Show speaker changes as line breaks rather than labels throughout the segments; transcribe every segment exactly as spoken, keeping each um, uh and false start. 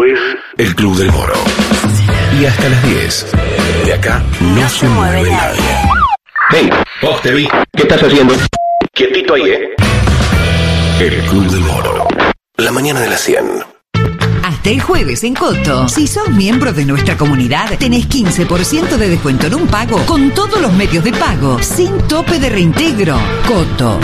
es El Club del Moro. Y hasta las diez. De acá no, no se mueve nadie. Hey, vos te vi. ¿Qué estás haciendo? Quietito ahí, ¿eh? El Club del Moro. La mañana de las cien.
Hasta el jueves en Coto, si sos miembro de nuestra comunidad, tenés quince por ciento de descuento en un pago con todos los medios de pago, sin tope de reintegro. Coto.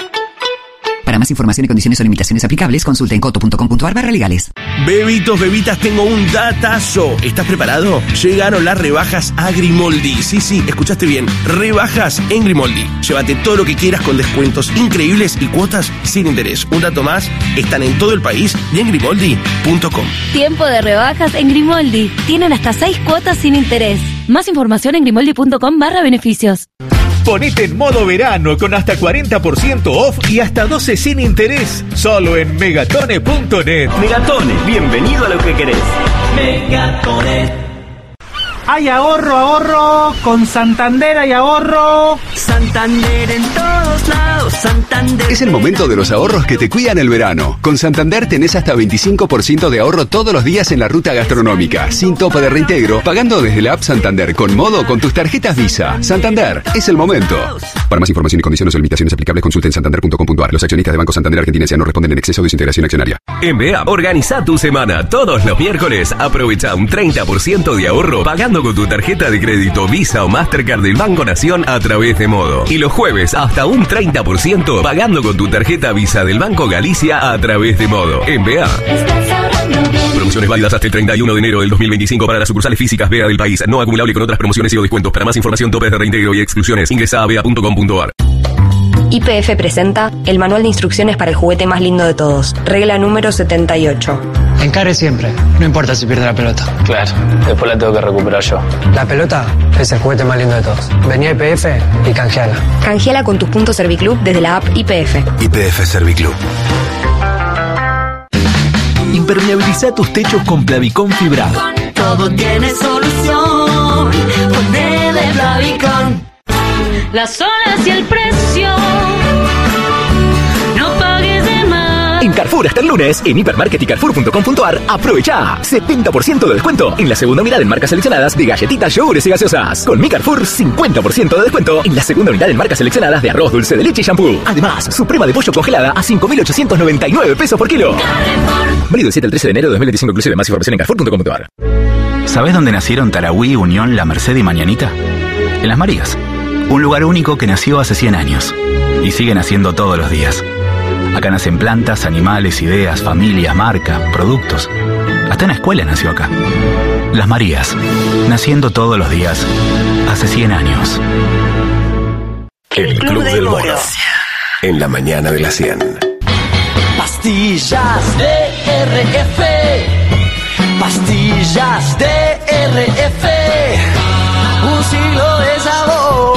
Para más información y condiciones o limitaciones aplicables, consulta en coto punto com punto a r barra legales.
Bebitos, bebitas, tengo un datazo. ¿Estás preparado? Llegaron las rebajas a Grimoldi. Sí, sí, escuchaste bien. Rebajas en Grimoldi. Llévate todo lo que quieras con descuentos increíbles y cuotas sin interés. Un dato más, están en todo el país y en grimoldi punto com.
Tiempo de rebajas en Grimoldi. Tienen hasta seis cuotas sin interés. Más información en grimoldi punto com barra beneficios.
Ponete en modo verano con hasta cuarenta por ciento off y hasta doce sin interés. Solo en megatone punto net.
Megatone, bienvenido a lo que querés. Megatone.
Hay ahorro, ahorro, con Santander hay ahorro.
Santander en todos lados, Santander.
Es el momento de los ahorros que te cuidan el verano. Con Santander tenés hasta veinticinco por ciento de ahorro todos los días en la ruta gastronómica, sin tope de reintegro, pagando desde la app Santander con modo con tus tarjetas Visa. Santander, es el momento. Para más información y condiciones o limitaciones aplicables, consulta en santander punto com punto a r. Los accionistas de Banco Santander Argentina S A no responden en exceso de su integración accionaria.
En B E A, organiza tu semana. Todos los miércoles aprovecha un treinta por ciento de ahorro pagando con tu tarjeta de crédito Visa o Mastercard del Banco Nación a través de Modo. Y los jueves hasta un treinta por ciento pagando con tu tarjeta Visa del Banco Galicia a través de Modo. En B E A. Promociones válidas hasta el treinta y uno de enero del dos mil veinticinco para las sucursales físicas B E A del país. No acumulable con otras promociones y o descuentos. Para más información, topes de reintegro y exclusiones, ingresa a bea punto com punto a r.
Y P F presenta el manual de instrucciones para el juguete más lindo de todos. Regla número setenta y ocho.
Encare siempre, no importa si pierde la pelota.
Claro, después la tengo que recuperar yo.
La pelota es el juguete más lindo de todos. Vení a I P F y canjeala.
Canjeala con tus puntos Serviclub desde la app I P F.
I P F Serviclub.
Impermeabiliza tus techos con Plavicón fibrado.
Todo tiene solución. Ponele Plavicón.
Las olas y el precio. No pagues de más.
En Carrefour hasta el lunes, en hipermarket y carrefour punto com punto a r, aprovecha setenta por ciento de descuento en la segunda unidad en marcas seleccionadas de galletitas, yogures y gaseosas. Con mi Carrefour, cincuenta por ciento de descuento en la segunda unidad en marcas seleccionadas de arroz, dulce de leche y shampoo. Además, suprema de pollo congelada a cinco mil ochocientos noventa y nueve pesos por kilo. Carrefour. Válido del siete al trece de enero de dos mil veinticinco inclusive. Más información en carrefour punto com punto a r.
¿Sabés dónde nacieron Tarahui, Unión, La Merced y Mañanita? En Las Marías. Un lugar único que nació hace cien años y sigue naciendo todos los días. Acá nacen plantas, animales, ideas, familias, marcas, productos. Hasta una escuela nació acá. Las Marías, naciendo todos los días hace cien años.
El Club del Moro. En la mañana de las cien.
Pastillas de R F. Pastillas de R F. Un siglo de sabor.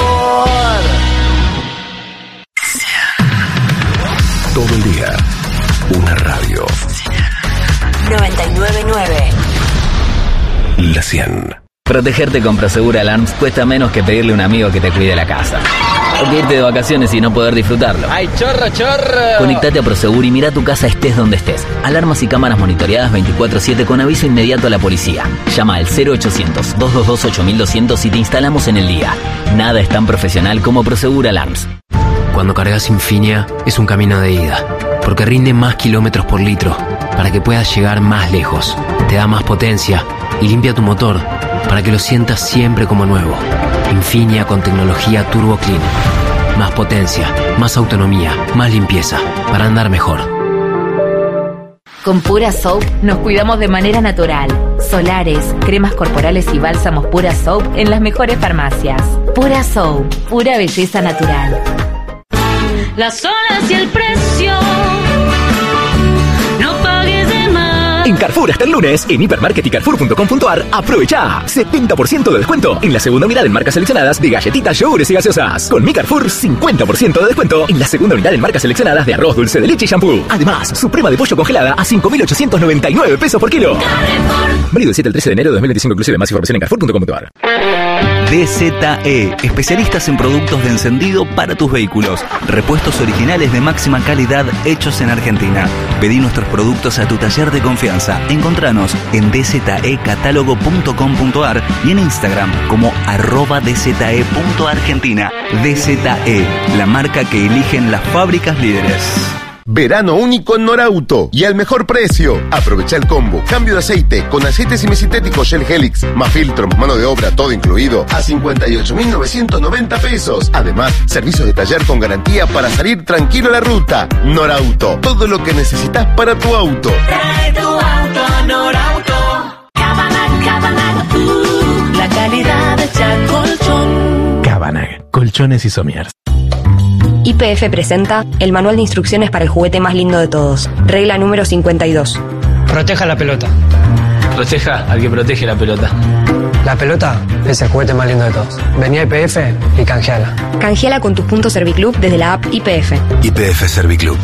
Todo el día, una radio.
noventa y nueve punto nueve.
La cien.
Protegerte con Prosegur Alarms cuesta menos que pedirle a un amigo que te cuide la casa. O que irte de vacaciones y no poder disfrutarlo.
¡Ay, chorro, chorro!
Conectate a Prosegur y mira tu casa estés donde estés. Alarmas y cámaras monitoreadas veinticuatro siete con aviso inmediato a la policía. Llama al cero ochocientos, doscientos veintidós, ocho mil doscientos y te instalamos en el día. Nada es tan profesional como Prosegur Alarms.
Cuando cargas Infinia es un camino de ida, porque rinde más kilómetros por litro, para que puedas llegar más lejos. Te da más potencia y limpia tu motor, para que lo sientas siempre como nuevo. Infinia con tecnología Turbo Clean. Más potencia, más autonomía, más limpieza, para andar mejor.
Con Pura Soap nos cuidamos de manera natural. Solares, cremas corporales y bálsamos Pura Soap en las mejores farmacias. Pura Soap, pura belleza natural.
Las olas y el precio. No pagues de más.
En Carrefour hasta el lunes, en hipermarket y carrefour punto com punto a r, aprovecha setenta por ciento de descuento en la segunda unidad en marcas seleccionadas de galletitas, yogures y gaseosas. Con mi Carrefour, cincuenta por ciento de descuento en la segunda unidad en marcas seleccionadas de arroz, dulce de leche y shampoo. Además, suprema de pollo congelada a cinco mil ochocientos noventa y nueve pesos por kilo. Válido del siete al trece de enero de dos mil veinticinco inclusive. Más información en carrefour punto com punto a r.
D Z E, especialistas en productos de encendido para tus vehículos. Repuestos originales de máxima calidad hechos en Argentina. Pedí nuestros productos a tu taller de confianza. Encontranos en d z e catálogo punto com punto a r y en Instagram como arroba d z e punto argentina. D Z E, la marca que eligen las fábricas líderes.
Verano único en Norauto y al mejor precio. Aprovecha el combo. Cambio de aceite con aceite semisintético Shell Helix, más filtro, más mano de obra, todo incluido, a cincuenta y ocho mil novecientos noventa pesos. Además, servicio de taller con garantía para salir tranquilo a la ruta. Norauto, todo lo que necesitas para tu auto.
Trae tu auto a Norauto. Cabanag, Cabanag, uh, la calidad hecha colchón.
Cabanag, colchones y somiers.
Y P F presenta el manual de instrucciones para el juguete más lindo de todos. Regla número cincuenta y dos.
Proteja la pelota.
Proteja al que protege la pelota.
La pelota es el juguete más lindo de todos. Vení a I P F y canjeala.
Canjeala con tus puntos Serviclub desde la app I P F.
I P F Serviclub.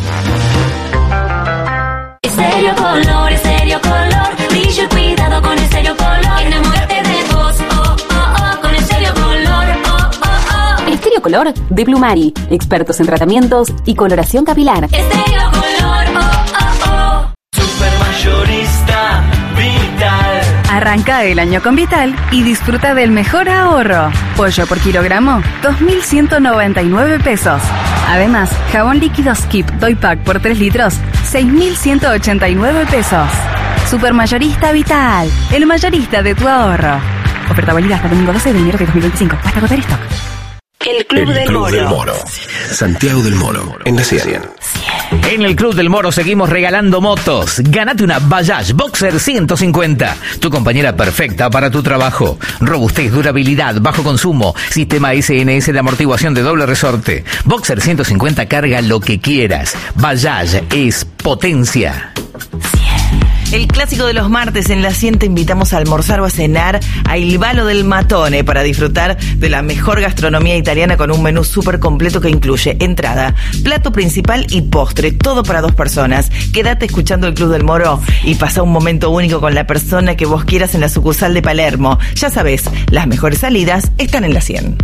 Estéreo Color, Estéreo Color. Brillo y cuidado con Estéreo Color. Enamórate de vos, oh, oh, oh, con Estéreo Color, oh, oh, oh.
Estéreo Color de Plumari, expertos en tratamientos y coloración capilar.
Estéreo Color, oh, oh, oh. Supermayorista Vital.
Arranca el año con Vital y disfruta del mejor ahorro. Pollo por kilogramo, dos mil ciento noventa y nueve pesos. Además, jabón líquido Skip Doy Pack por tres litros, seis mil ciento ochenta y nueve pesos. Supermayorista Vital, el mayorista de tu ahorro. Oferta válida hasta el domingo doce de enero de dos mil veinticinco. Hasta agotar stock.
El Club,
el
del,
Club
Moro.
del Moro. Santiago del Moro, en la cien.
En el Club del Moro seguimos regalando motos. Gánate una Bajaj Boxer ciento cincuenta. Tu compañera perfecta para tu trabajo. Robustez, durabilidad, bajo consumo. Sistema S N S de amortiguación de doble resorte. Boxer ciento cincuenta carga lo que quieras. Bajaj es potencia.
El clásico de los martes en la cien te invitamos a almorzar o a cenar a Il Valo del Matone para disfrutar de la mejor gastronomía italiana con un menú súper completo que incluye entrada, plato principal y postre, todo para dos personas. Quédate escuchando el Club del Moro y pasa un momento único con la persona que vos quieras en la sucursal de Palermo. Ya sabés, las mejores salidas están en la cien.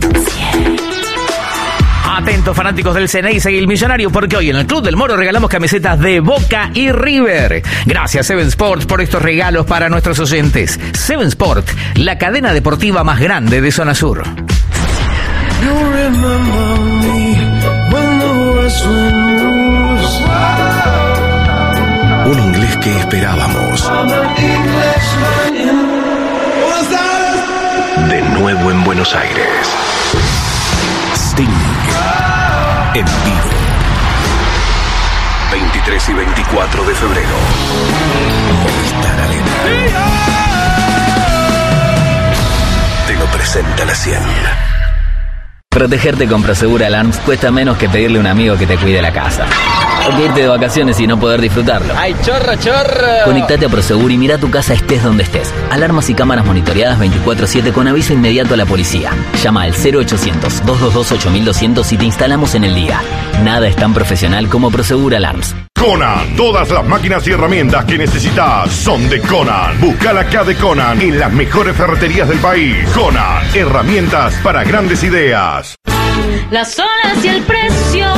Atentos fanáticos del Ceneice y el Millonario, porque hoy en el Club del Moro regalamos camisetas de Boca y River. Gracias Seven Sports por estos regalos para nuestros oyentes. Seven Sport, la cadena deportiva más grande de Zona Sur.
Un inglés que esperábamos. De nuevo en Buenos Aires. Sting. En vivo. veintitrés y veinticuatro de febrero. Movistar Arena. Te lo presenta la cien.
Protegerte con Prosegur Alarms cuesta menos que pedirle a un amigo que te cuide la casa. O que irte de vacaciones y no poder disfrutarlo.
¡Ay, chorro, chorro!
Conectate a Prosegur y mira tu casa estés donde estés. Alarmas y cámaras monitoreadas veinticuatro siete con aviso inmediato a la policía. Llama al cero ochocientos, dos dos dos, ocho mil doscientos y te instalamos en el día. Nada es tan profesional como Prosegur Alarms.
Conan, todas las máquinas y herramientas que necesitas son de Conan. Buscala acá de Conan en las mejores ferreterías del país. Conan, herramientas para grandes ideas.
Las horas y el precio.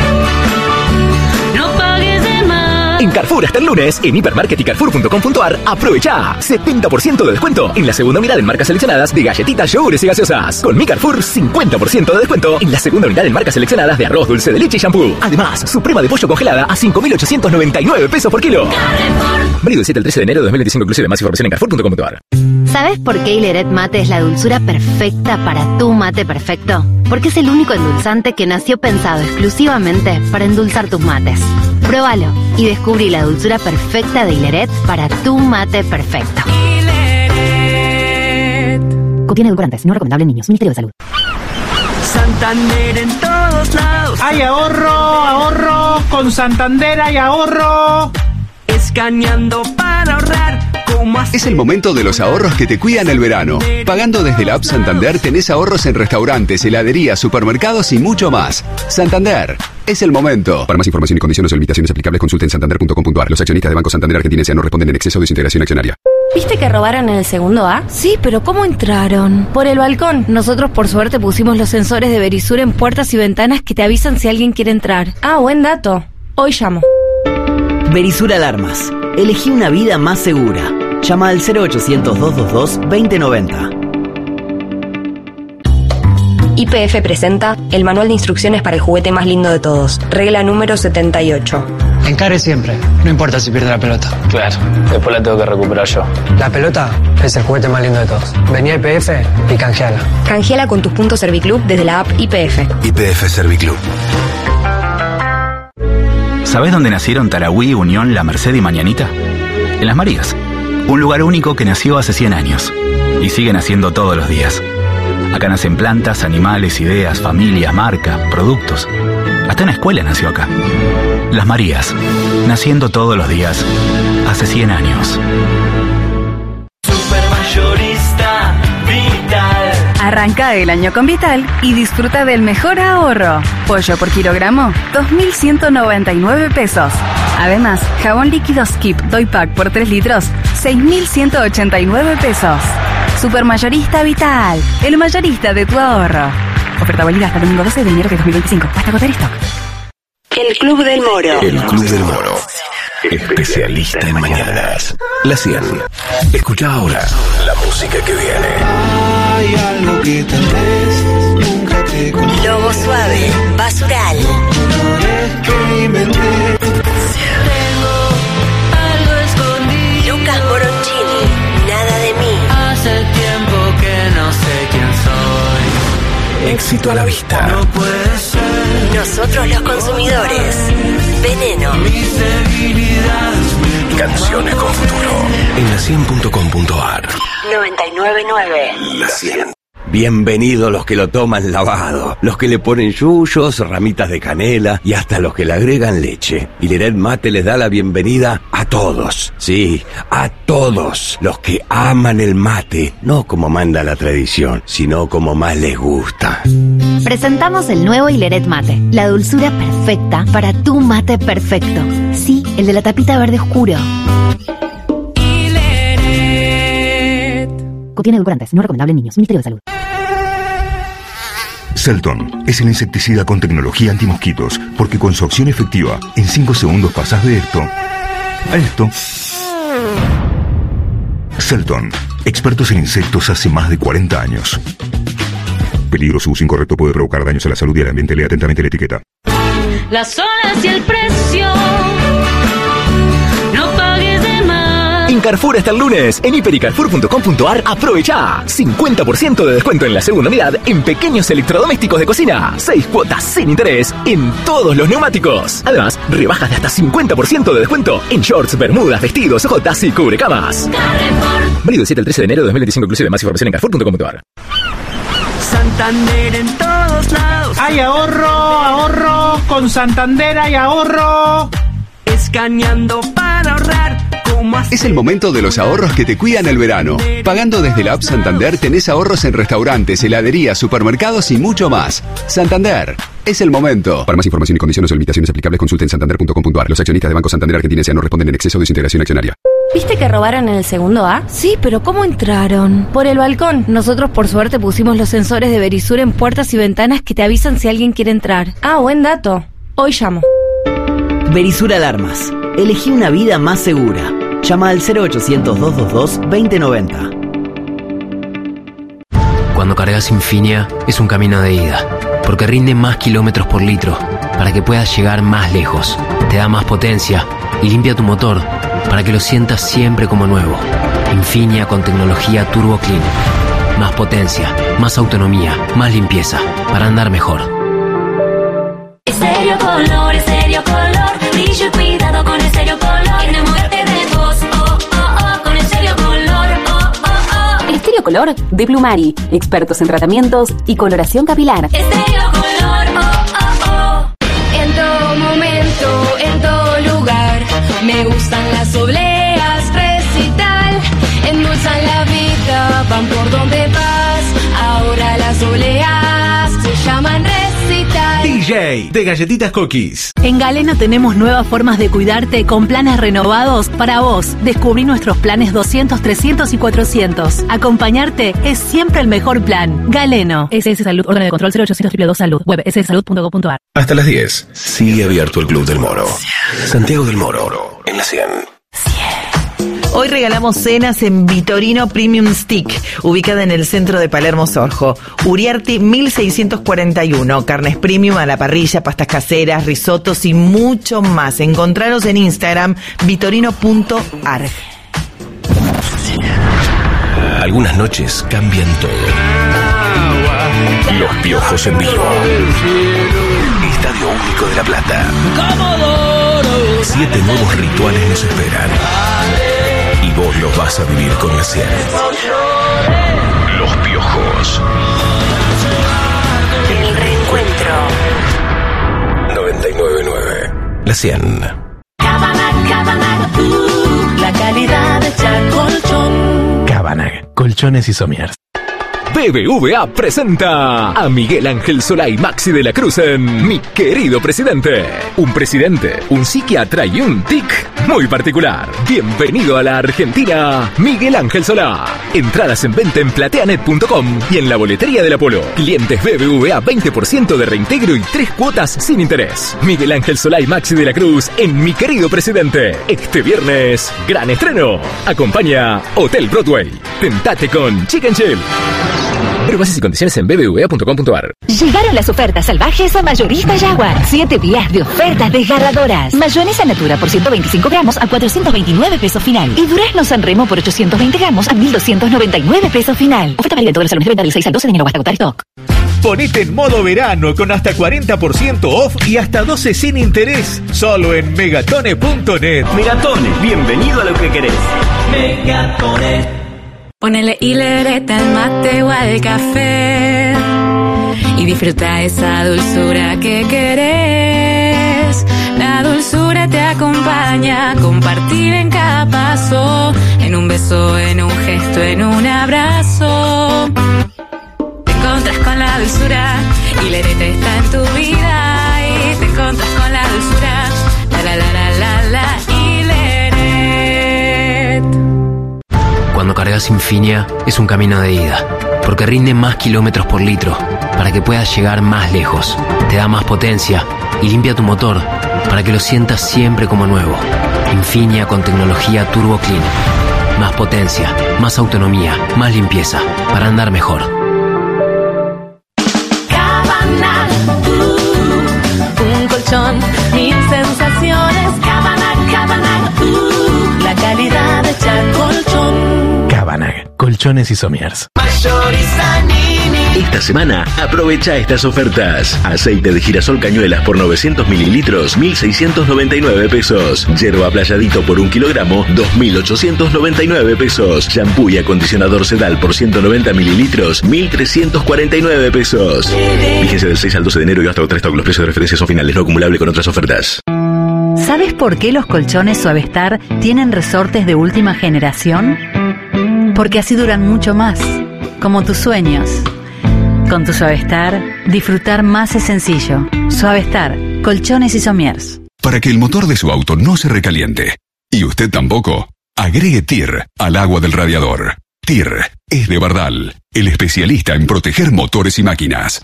No pagues de más.
En Carrefour hasta el lunes, en hipermarket y carrefour punto com punto a r, aprovecha setenta por ciento de descuento en la segunda unidad en marcas seleccionadas de galletitas, yogures y gaseosas. Con mi Carrefour, cincuenta por ciento de descuento en la segunda unidad en marcas seleccionadas de arroz, dulce de leche y shampoo. Además, suprema de pollo congelada a cinco mil ochocientos noventa y nueve pesos por kilo. Válido del siete al trece de enero de dos mil veinticinco inclusive. Más información en carrefour punto com punto a r.
¿Sabes por qué Hileret Mate es la dulzura perfecta para tu mate perfecto? Porque es el único endulzante que nació pensado exclusivamente para endulzar tus mates. Pruébalo y descubrí la dulzura perfecta de Hileret para tu mate perfecto.
Hileret. Contiene edulcorantes, no recomendable en niños. Ministerio de Salud.
Santander en todos lados.
Hay ahorro, ahorro. Con Santander hay ahorro.
Escaneando para ahorrar.
Es el momento de los ahorros que te cuidan el verano. Pagando desde la app Santander tenés ahorros en restaurantes, heladerías, supermercados y mucho más. Santander, es el momento. Para más información y condiciones o limitaciones aplicables, consulten santander punto com punto a r. Los accionistas de Banco Santander Argentina S A no responden en exceso de su integración accionaria.
¿Viste que robaron en el segundo A?
Sí, pero ¿cómo entraron?
Por el balcón.
Nosotros por suerte pusimos los sensores de Verisur en puertas y ventanas que te avisan si alguien quiere entrar.
Ah, buen dato. Hoy llamo.
Verisur Alarmas. Elegí una vida más segura. Llama al cero ochocientos, doscientos veintidós, veinte noventa.
Y P F presenta el manual de instrucciones para el juguete más lindo de todos. Regla número setenta y ocho.
Encare siempre, no importa si pierde la pelota.
Claro, después la tengo que recuperar yo.
La pelota es el juguete más lindo de todos. Vení a I P F y canjeala.
Canjeala con tus puntos Serviclub desde la app I P F.
I P F Serviclub.
¿Sabés dónde nacieron Tarahui, Unión, La Merced y Mañanita? En Las Marías. Un lugar único que nació hace cien años. Y sigue naciendo todos los días. Acá nacen plantas, animales, ideas, familias, marcas, productos. Hasta una escuela nació acá. Las Marías, naciendo todos los días, hace cien años.
Supermayorista Vital.
Arranca el año con Vital y disfruta del mejor ahorro. Pollo por kilogramo, dos mil ciento noventa y nueve pesos. Además, jabón líquido Skip Doypack por tres litros, seis mil ciento ochenta y nueve pesos. Supermayorista Vital, el mayorista de tu ahorro. Oferta válida hasta el domingo doce de enero de dos mil veinticinco. Hasta agotar stock.
El Club del Moro.
El Club del Moro. Especialista en mañanas. La cien. Escucha ahora la música que viene.
Hay algo que tal vez nunca te conté.
Lobo Suave, Basural.
Que inventé.
Tengo algo escondido.
Lucas Moroncini, Nada de mí.
Hace tiempo que no sé quién soy.
Éxito a la vista.
No puede ser.
Nosotros los consumidores. Veneno.
Mis debilidades.
Canciones con futuro. En la cien punto com punto ar.
noventa y nueve punto nueve.
La cien.
Bienvenidos los que lo toman lavado, los que le ponen yuyos, ramitas de canela y hasta los que le agregan leche. Y Leret Mate les da la bienvenida a todos, sí, a todos los que aman el mate, no como manda la tradición, sino como más les gusta.
Presentamos el nuevo Hileret Mate, la dulzura perfecta para tu mate perfecto. Sí, el de la tapita verde oscuro. Contiene edulcorantes, no recomendable en niños. Ministerio de Salud.
Selton es el insecticida con tecnología antimosquitos, porque con su acción efectiva, en cinco segundos pasas de esto a esto. Selton, expertos en insectos hace más de cuarenta años. Peligro, su uso incorrecto puede provocar daños a la salud y al ambiente. Lea atentamente la etiqueta.
Las horas y el precio. No pagues de más.
En Carrefour hasta el lunes, en hiper y carrefour punto com punto ar, aprovecha cincuenta por ciento de descuento en la segunda unidad en pequeños electrodomésticos de cocina. seis cuotas sin interés en todos los neumáticos. Además, rebajas de hasta cincuenta por ciento de descuento en shorts, bermudas, vestidos, jotas y cubrecamas.
Carrefour.
Válido del siete al trece de enero de dos mil veinticinco inclusive. Más información en carrefour punto com punto ar.
Santander en todos lados. Hay ahorro, ahorro. Con Santander hay ahorro. Escaneando para ahorrar.
Es el momento de los ahorros que te cuidan el verano. Pagando desde la app Santander tenés ahorros en restaurantes, heladerías, supermercados y mucho más. Santander, es el momento. Para más información y condiciones o limitaciones aplicables, consulte en santander punto com punto ar. Los accionistas de Banco Santander Argentina S A no responden en exceso de desintegración accionaria.
¿Viste que robaron en el segundo A?
Sí, pero ¿cómo entraron?
Por el balcón.
Nosotros por suerte pusimos los sensores de Verisur en puertas y ventanas que te avisan si alguien quiere entrar.
Ah, buen dato. Hoy llamo.
Verisur Alarmas. Elegí una vida más segura. Llama al cero ochocientos, doscientos veintidós, veinte noventa.
Cuando cargas Infinia es un camino de ida, porque rinde más kilómetros por litro para que puedas llegar más lejos. Te da más potencia y limpia tu motor para que lo sientas siempre como nuevo. Infinia con tecnología Turbo Clean. Más potencia, más autonomía, más limpieza para andar mejor.
Estéreo Color, Estéreo Color. Brillo y cuidado con Estéreo Color. Enamórate de vos, oh, oh, oh. Con Estéreo Color, oh, oh, oh.
Estéreo Color de Plumari. Expertos en tratamientos y coloración capilar.
Estéreo Color, oh, oh, oh.
En todo momento, en todo lugar. Me gustan las obleas, recital. Endulzan la vida, van por donde vas. Ahora las obleas se llaman recital.
D J Cookie, de galletitas Cookies.
En Galeno tenemos nuevas formas de cuidarte con planes renovados para vos. Descubrí nuestros planes doscientos, trescientos y cuatrocientos. Acompañarte es siempre el mejor plan. Galeno. S S Salud, órgano de control cero ochocientos dos dos dos Salud. Web s s salud punto com punto a r.
Hasta las diez. Sigue abierto el Club del Moro. Santiago del Moro, en la cien.
Hoy regalamos cenas en Vitorino Premium Stick, ubicada en el centro de Palermo Sorjo. Uriarte mil seiscientos cuarenta y uno. Carnes premium a la parrilla, pastas caseras, risotos y mucho más. Encontraros en Instagram, vitorino punto arg.
Algunas noches cambian todo. Los Piojos en vivo. Estadio Único de La Plata. Siete nuevos rituales nos esperan. Y vos los vas a vivir con la cien. Los Piojos.
El reencuentro.
noventa y nueve punto nueve. La cien.
Cabanag, Cabanag, uh, la calidad de Chacolchón.
Cabanag, colchones y somiers.
B B V A presenta a Miguel Ángel Solá y Maxi de la Cruz en Mi Querido Presidente. Un presidente, un psiquiatra y un tic muy particular. Bienvenido a la Argentina, Miguel Ángel Solá. Entradas en venta en plateanet punto com y en la boletería del Apolo. Clientes B B V A veinte por ciento de reintegro y tres cuotas sin interés. Miguel Ángel Solá y Maxi de la Cruz en Mi Querido Presidente. Este viernes, gran estreno. Acompaña Hotel Broadway. Tentate con Chicken Chill. Pero bases y condiciones en b b v a punto com punto a r.
Llegaron las ofertas salvajes a Mayorista Jaguar. Siete días de ofertas desgarradoras. Mayonesa Natura por ciento veinticinco gramos a cuatrocientos veintinueve pesos final. Y Durazno San Remo por ochocientos veinte gramos a mil doscientos noventa y nueve pesos final. Oferta válida en todos los salones de venta del seis al doce de enero hasta agotar stock.
Ponete en modo verano con hasta cuarenta por ciento off y hasta doce sin interés. Solo en megatone punto net.
Megatone, bienvenido a lo que querés.
Megatone. Ponele hilereta al mate o al café y disfruta esa dulzura que querés. La dulzura te acompaña a compartir en cada paso, en un beso, en un gesto, en un abrazo. Te encontras con la dulzura, hilereta está en tu vida y te encontras con la dulzura. La la la la la la.
Cuando cargas Infinia es un camino de ida, porque rinde más kilómetros por litro, para que puedas llegar más lejos. Te da más potencia y limpia tu motor, para que lo sientas siempre como nuevo. Infinia con tecnología Turbo Clean. Más potencia, más autonomía, más limpieza, para andar mejor.
Cabanag, uh, un colchón, mil sensaciones. Cabanag, Cabanag, uh, la calidad de Chacolchón.
Cabanag, colchones y somiers.
Esta semana aprovecha estas ofertas. Aceite de girasol cañuelas por novecientos mililitros, mil seiscientos noventa y nueve pesos. Yerba playadito por un kilogramo, dos mil ochocientos noventa y nueve pesos. Shampoo y acondicionador Sedal por ciento noventa mililitros, mil trescientos cuarenta y nueve pesos. Vigencia del seis al doce de enero y hasta otra stock. Los precios de referencia son finales, no acumulable con otras ofertas.
¿Sabes por qué los colchones Suavestar tienen resortes de última generación? Porque así duran mucho más, como tus sueños. Con tu Suavestar, disfrutar más es sencillo. Suavestar, colchones y somiers.
Para que el motor de su auto no se recaliente, y usted tampoco, agregue T I R al agua del radiador. T I R es de Bardal, el especialista en proteger motores y máquinas.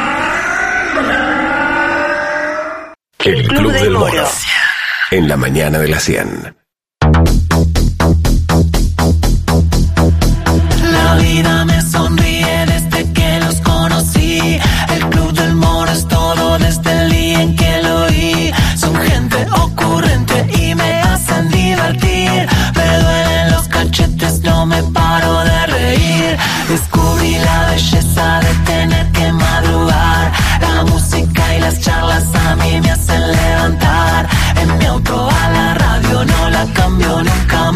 El Club del Moro. En la mañana de la cien.
La vida me sonríe desde que los conocí. El Club del Moro es todo desde el día en que lo oí. Son gente ocurrente y me hacen divertir. Me duelen los cachetes, no me paro de reír. Descubrí la belleza de tener que madrugar. La música y las charlas a mí me hacen levantar. En mi auto a la radio no la cambio nunca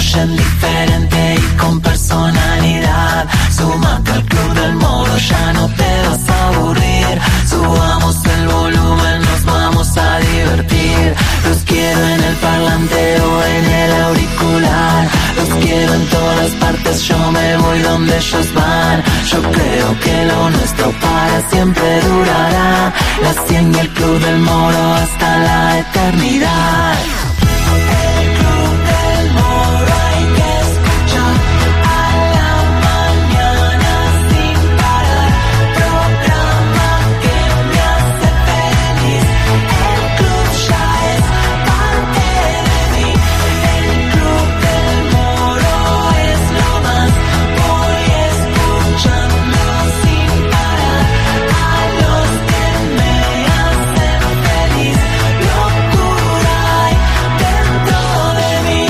construyen diferente y con personalidad. Súmate al Club del Moro, ya no te vas a aburrir. Subamos el volumen, nos vamos a divertir. Los quiero en el parlante o en el auricular. Los quiero en todas partes, yo me voy donde ellos van. Yo creo que lo nuestro para siempre durará. La cien y el Club del Moro hasta la eternidad. El Club del Moro hay que escuchar a la mañana sin parar. Programa que me hace feliz. El club ya es parte de mí. El Club del Moro es lo más. Voy escuchando sin parar a los que me hacen feliz. Locura hay dentro de mí.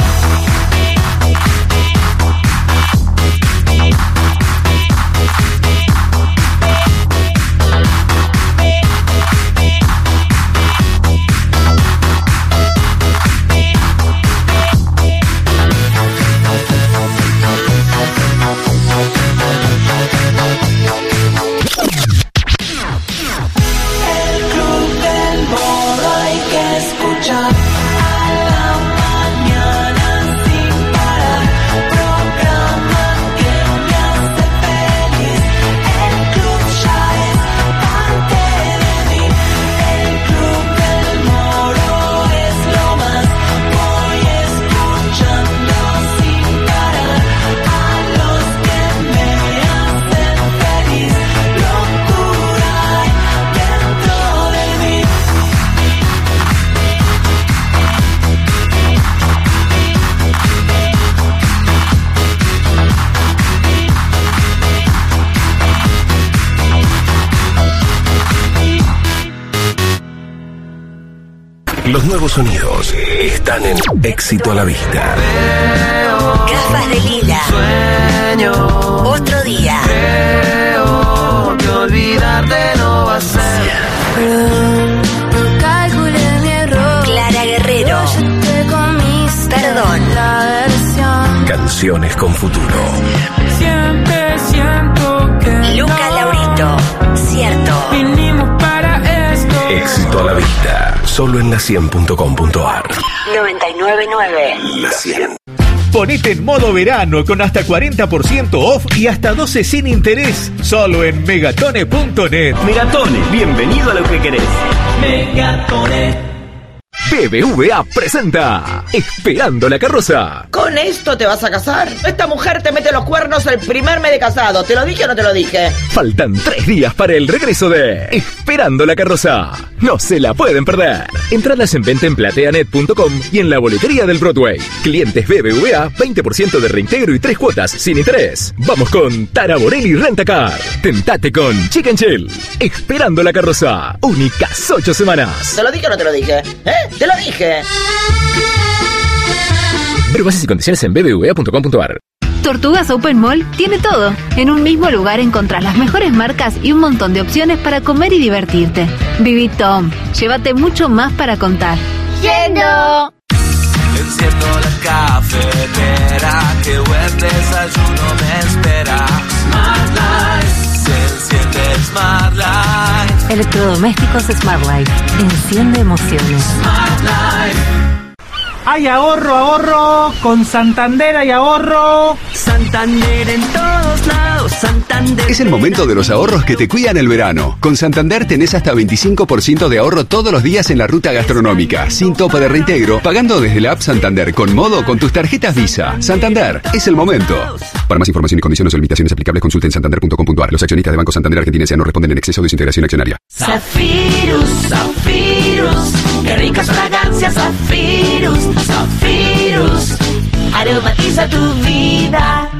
El Club del Moro hay que escuchar a la mañana sin parar. Programa que me hace feliz. El club ya es parte de mí. El Club del Moro es lo más. Voy escuchando sin parar a los que me hacen feliz. Locura hay dentro de mí.
Los nuevos sonidos están en Éxito a la Vista.
Gafas de lila. Otro día.
Creo que olvidarte no va a ser.
Perdón, no calculé mi error. Clara Guerrero. Perdón.
Canciones con futuro.
Siempre siento que
Luca Laurito. Cierto.
vinimos para esto.
Éxito a la Vista. Solo en la cien punto com punto ar.
noventa y nueve nueve.
La cien.
Ponete en modo verano con hasta cuarenta por ciento off y hasta doce sin interés. Solo en megatone punto net.
Megatone, bienvenido a lo que querés.
Megatone.
B B V A presenta Esperando la carroza.
¿Con esto te vas a casar? Esta mujer te mete los cuernos el primer mes de casado. ¿Te lo dije o no te lo dije?
Faltan tres días para el regreso de Esperando la carroza. No se la pueden perder. Entradas en venta en plateanet punto com y en la boletería del Broadway. Clientes B B V A, veinte por ciento de reintegro y tres cuotas sin interés. Vamos con Tara Borelli Rentacar. Tentate con Chicken Chill. Esperando la carroza. Únicas ocho semanas.
¿Te lo dije o no te lo dije? ¿Eh? ¡Te lo dije!
Ver bases y condiciones en b b v a punto com punto ar.
Tortugas Open Mall tiene todo. En un mismo lugar encontrás las mejores marcas y un montón de opciones para comer y divertirte. Viví Tom, llévate mucho más para contar.
Yendo. Enciendo la cafetera, que buen desayuno me espera. Smart Life, se enciende Smart Life.
Electrodomésticos Smart Life. Enciende emociones.
Smart Life.
Hay ahorro, ahorro, con Santander hay ahorro.
Santander en todos lados, Santander.
Es el momento de los ahorros que te cuidan el verano. Con Santander tenés hasta veinticinco por ciento de ahorro todos los días en la ruta gastronómica, sin tope de reintegro, pagando desde la app Santander con modo con tus tarjetas Visa. Santander, es el momento. Para más información y condiciones o limitaciones aplicables, consulta en santander punto com punto ar. Los accionistas de Banco Santander Argentina S A no responden en exceso de desintegración accionaria.
Zafirus, Zafirus, qué ricas fragancias, Zafirus, Zafirus, aromatiza tu vida.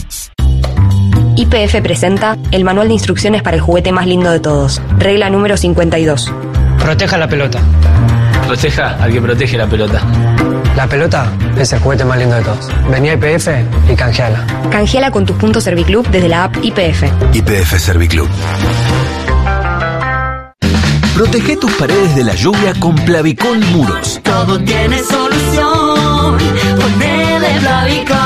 Y P F presenta el manual de instrucciones para el juguete más lindo de todos. Regla número cincuenta y dos.
Proteja la pelota.
Proteja al que protege la pelota.
La pelota es el juguete más lindo de todos. Vení a I P F y canjeala.
Canjeala con tus puntos Serviclub desde la app I P F.
I P F Serviclub.
Protege tus paredes de la lluvia con Plavicol Muros.
Todo tiene solución. Ponele Plavicol.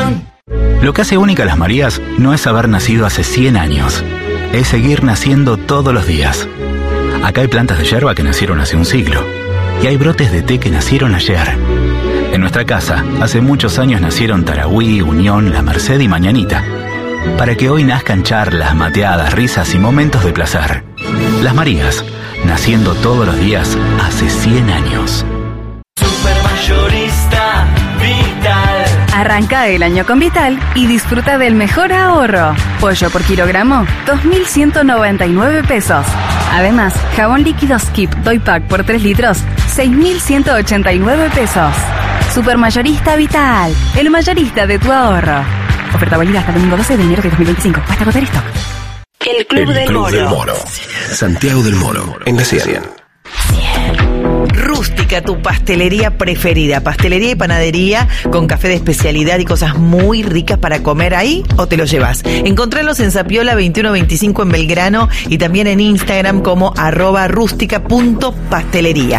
Lo que hace única a Las Marías no es haber nacido hace cien años, es seguir naciendo todos los días. Acá hay plantas de yerba que nacieron hace un siglo, y hay brotes de té que nacieron ayer. En nuestra casa, hace muchos años nacieron Tarahui, Unión, La Merced y Mañanita, para que hoy nazcan charlas, mateadas, risas y momentos de placer. Las Marías, naciendo todos los días hace cien años.
Supermayorista Vital.
Arranca el año con Vital y disfruta del mejor ahorro. Pollo por kilogramo, dos mil ciento noventa y nueve pesos. Además, jabón líquido Skip Doy Pack por tres litros, seis mil ciento ochenta y nueve pesos. Supermayorista Vital, el mayorista de tu ahorro. Oferta válida hasta el domingo doce de enero de dos mil veinticinco. Hasta agotar stock.
El Club,
el
del,
Club
Moro.
del Moro. Santiago del Moro, en la cien.
Rústica, tu pastelería preferida. Pastelería y panadería con café de especialidad y cosas muy ricas para comer ahí o te lo llevas. Encontralos en Zapiola veintiuno veinticinco en Belgrano y también en Instagram como arroba rústica punto pastelería.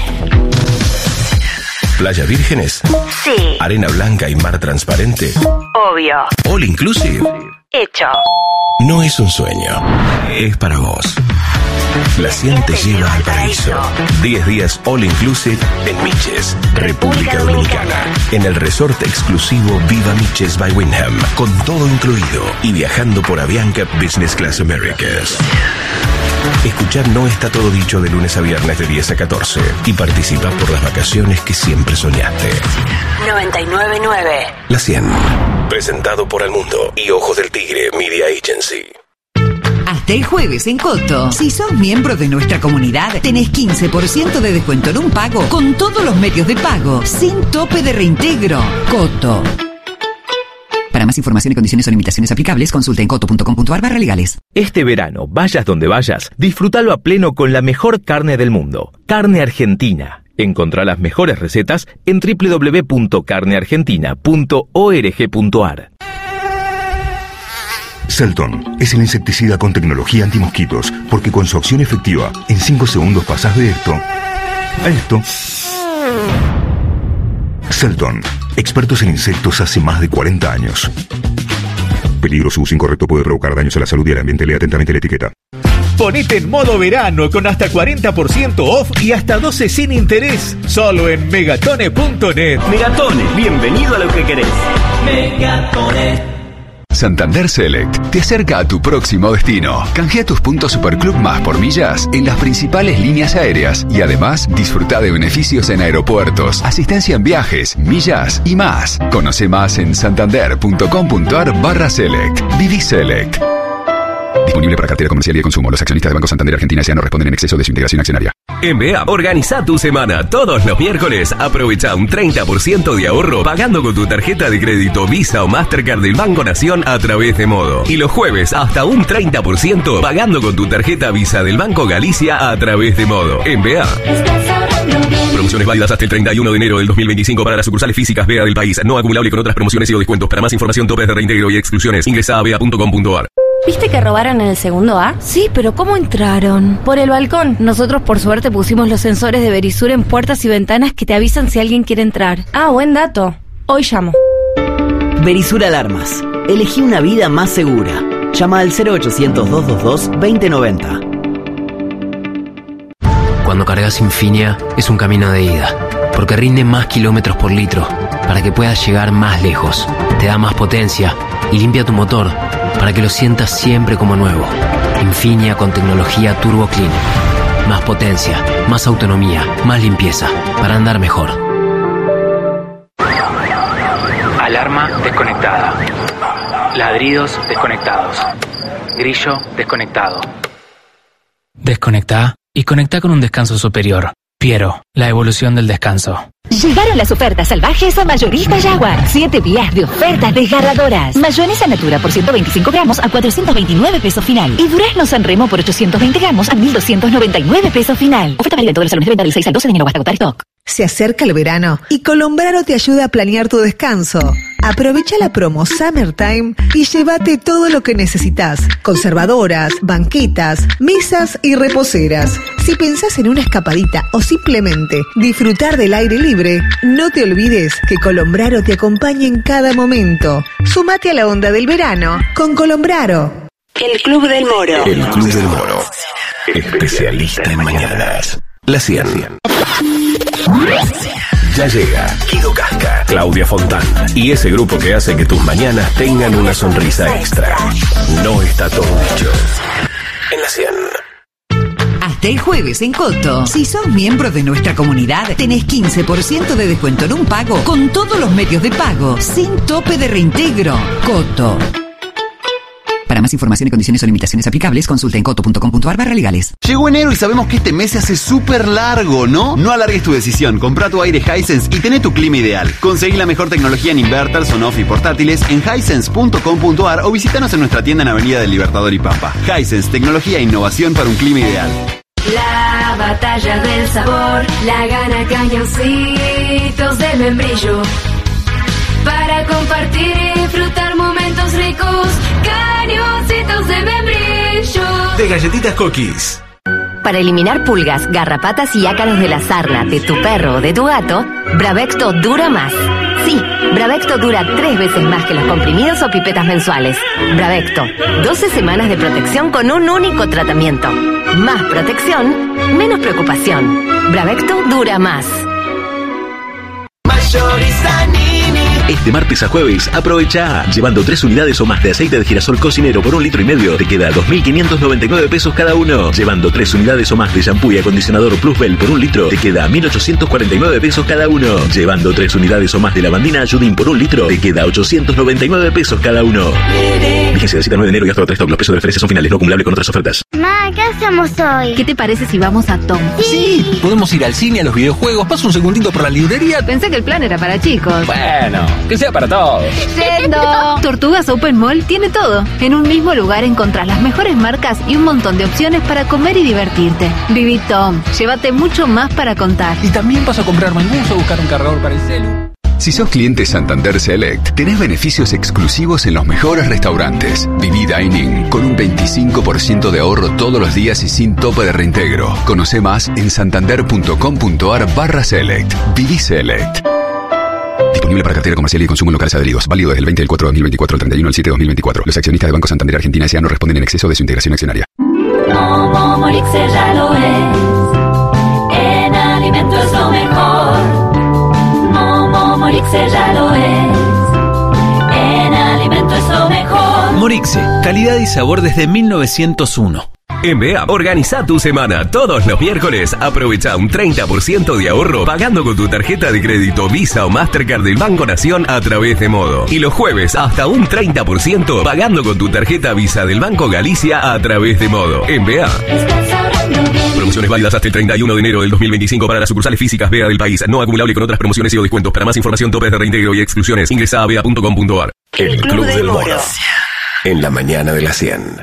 Playa Vírgenes.
Sí.
Arena blanca y mar transparente.
Obvio.
All inclusive.
Hecho.
No es un sueño, es para vos. La cien te lleva al paraíso. diez días all inclusive en Miches, República Dominicana. En el resort exclusivo Viva Miches by Wyndham, con todo incluido y viajando por Avianca Business Class Americas. Escuchar No Está Todo Dicho de lunes a viernes de diez a catorce y participa por las vacaciones que siempre soñaste.
noventa y nueve punto nueve.
La cien. Presentado por Almundo y Ojos del Tigre Media Agency.
Hasta el jueves en Coto. Si sos miembro de nuestra comunidad, tenés quince por ciento de descuento en un pago con todos los medios de pago, sin tope de reintegro. Coto. Para más información y condiciones o limitaciones aplicables, consulta en coto punto com punto a r barra legales.
Este verano, vayas donde vayas, disfrútalo a pleno con la mejor carne del mundo. Carne Argentina. Encontrá las mejores recetas en doble u doble u doble u punto carne argentina punto org punto a r.
Selton es el insecticida con tecnología antimosquitos, porque con su acción efectiva, en cinco segundos pasas de esto a esto. Selton, expertos en insectos hace más de cuarenta años. Peligro, su uso incorrecto puede provocar daños a la salud y al ambiente. Lea atentamente la etiqueta.
Ponete en modo verano con hasta cuarenta por ciento off y hasta doce sin interés. Solo en megatone punto net.
Megatone, bienvenido a lo que querés.
Megatone.
Santander Select te acerca a tu próximo destino. Canjea tus puntos Superclub más por millas en las principales líneas aéreas y además disfruta de beneficios en aeropuertos, asistencia en viajes, millas y más. Conoce más en santander punto com punto a r barra select. Viví Select. Disponible para cartera comercial y de consumo. Los accionistas de Banco Santander Argentina S A no responden en exceso de su integración accionaria.
En B E A, organiza tu semana. Todos los miércoles aprovecha un treinta por ciento de ahorro pagando con tu tarjeta de crédito Visa o Mastercard del Banco Nación a través de Modo. Y los jueves hasta un treinta por ciento pagando con tu tarjeta Visa del Banco Galicia a través de Modo. En B E A. Promociones válidas hasta el treinta y uno de enero del dos mil veinticinco para las sucursales físicas B E A del país. No acumulable con otras promociones y o descuentos. Para más información, topes de reintegro y exclusiones, ingresa a b e a punto com punto a r.
¿Viste que robaron en el segundo A? Sí, pero ¿cómo entraron? Por el balcón. Nosotros por suerte pusimos los sensores de Verisur en puertas y ventanas que te avisan si alguien quiere entrar. Ah, buen dato. Hoy llamo.
Verisur Alarmas. Elegí una vida más segura. Llama al cero ochocientos, doscientos veintidós, veinte noventa.
Cuando cargas Infinia es un camino de ida, porque rinde más kilómetros por litro, para que puedas llegar más lejos. Te da más potencia y limpia tu motor, para que lo sientas siempre como nuevo. Infinia con tecnología Turbo Clean. Más potencia, más autonomía, más limpieza, para andar mejor.
Alarma desconectada. Ladridos desconectados. Grillo desconectado. Desconecta y conecta con un descanso superior. Piero, la evolución del descanso.
Llegaron las ofertas salvajes a Mayorista Jaguar. Siete días de ofertas desgarradoras. Mayonesa Natura por ciento veinticinco gramos a cuatrocientos veintinueve pesos final. Y Durazno Sanremo por ochocientos veinte gramos a mil doscientos noventa y nueve pesos final. Oferta válida en todos los salones de venta del seis al doce de enero hasta agotar stock.
Se acerca el verano y Colombrano te ayuda a planear tu descanso.
Aprovecha la promo Summertime y llévate todo lo que necesitas. Conservadoras, banquetas, mesas y reposeras. Si pensás en una escapadita o simplemente disfrutar del aire libre, no te olvides que Colombraro te acompaña en cada momento. Sumate a la onda del verano con Colombraro.
El Club del Moro.
El Club del Moro. Especialista en mañanas. La cien. Ya llega Guido Casca, Claudia Fontán y ese grupo que hace que tus mañanas tengan una sonrisa extra. No está todo dicho. En la cien.
Hasta el jueves en Coto. Si sos miembro de nuestra comunidad, tenés quince por ciento de descuento en un pago con todos los medios de pago, sin tope de reintegro. Coto. Para más información y condiciones o limitaciones aplicables, consulta en coto punto com punto ar barra legales.
Llegó enero y sabemos que este mes se hace súper largo, ¿no? No alargues tu decisión. Comprá tu aire Hisense y tené tu clima ideal. Conseguí la mejor tecnología en inverters, on-off y portátiles en hisense punto com punto ar o visítanos en nuestra tienda en Avenida del Libertador y Pampa. Hisense, tecnología e innovación para un clima ideal.
La batalla del sabor la gana Cañoncitos de Membrillo. Para compartir y disfrutar momentos ricos, Cañoncitos de Membrillo.
De galletitas Cookies.
Para eliminar pulgas, garrapatas y ácaros de la sarna de tu perro o de tu gato, Bravecto dura más. Sí, Bravecto dura tres veces más que los comprimidos o pipetas mensuales. Bravecto, doce semanas de protección con un único tratamiento. Más protección, menos preocupación. Bravecto dura más.
Mayorista Nini. Este martes a jueves, aprovecha. Llevando tres unidades o más de aceite de girasol cocinero por un litro y medio, te queda dos mil quinientos noventa y nueve pesos cada uno. Llevando tres unidades o más de shampoo y acondicionador Plusbel por un litro, te queda mil ochocientos cuarenta y nueve pesos cada uno. Llevando tres unidades o más de lavandina Ayudín por un litro, te queda ochocientos noventa y nueve pesos cada uno. Vigencia del siete al nueve de enero y hasta otro stock. Los precios de referencia son finales, no acumulable con otras ofertas.
Ma, ¿qué hacemos hoy? ¿Qué te parece si vamos a Tom?
Sí. Podemos ir al cine, a los videojuegos. Paso un segundito por la librería.
Pensé que el plan era para chicos.
Bueno, que sea para todos.
¡Yendo! Tortugas Open Mall tiene todo. En un mismo lugar encontrás las mejores marcas y un montón de opciones para comer y divertirte. Viví Tom, llévate mucho más para contar.
Y también vas a comprar mangus o buscar un cargador para el celu.
Si sos cliente Santander Select, tenés beneficios exclusivos en los mejores restaurantes. Viví Dining, con un veinticinco por ciento de ahorro todos los días y sin tope de reintegro. Conoce más en santander punto com punto ar barra Select. Viví Select. Disponible para cartera comercial y consumo en locales adheridos. Válido desde el veinte del cuatro de dos mil veinticuatro al treinta y uno del siete de dos mil veinticuatro. Los accionistas de Banco Santander Argentina S A no responden en exceso de su integración accionaria.
Momo Morixe ya lo es. En alimento es lo mejor. Momo Morixe ya lo es. En alimento es lo mejor.
Morixe, calidad y sabor desde mil novecientos uno.
En B E A, organiza tu semana. Todos los miércoles, aprovecha un treinta por ciento de ahorro pagando con tu tarjeta de crédito Visa o Mastercard del Banco Nación a través de Modo. Y los jueves, hasta un treinta por ciento pagando con tu tarjeta Visa del Banco Galicia a través de Modo. En B E A. Promociones válidas hasta el treinta y uno de enero del dos mil veinticinco para las sucursales físicas B E A del país. No acumulable con otras promociones y o descuentos. Para más información, topes de reintegro y exclusiones, ingresa a bea punto com punto ar. El Club del Moro. En la mañana de la cien.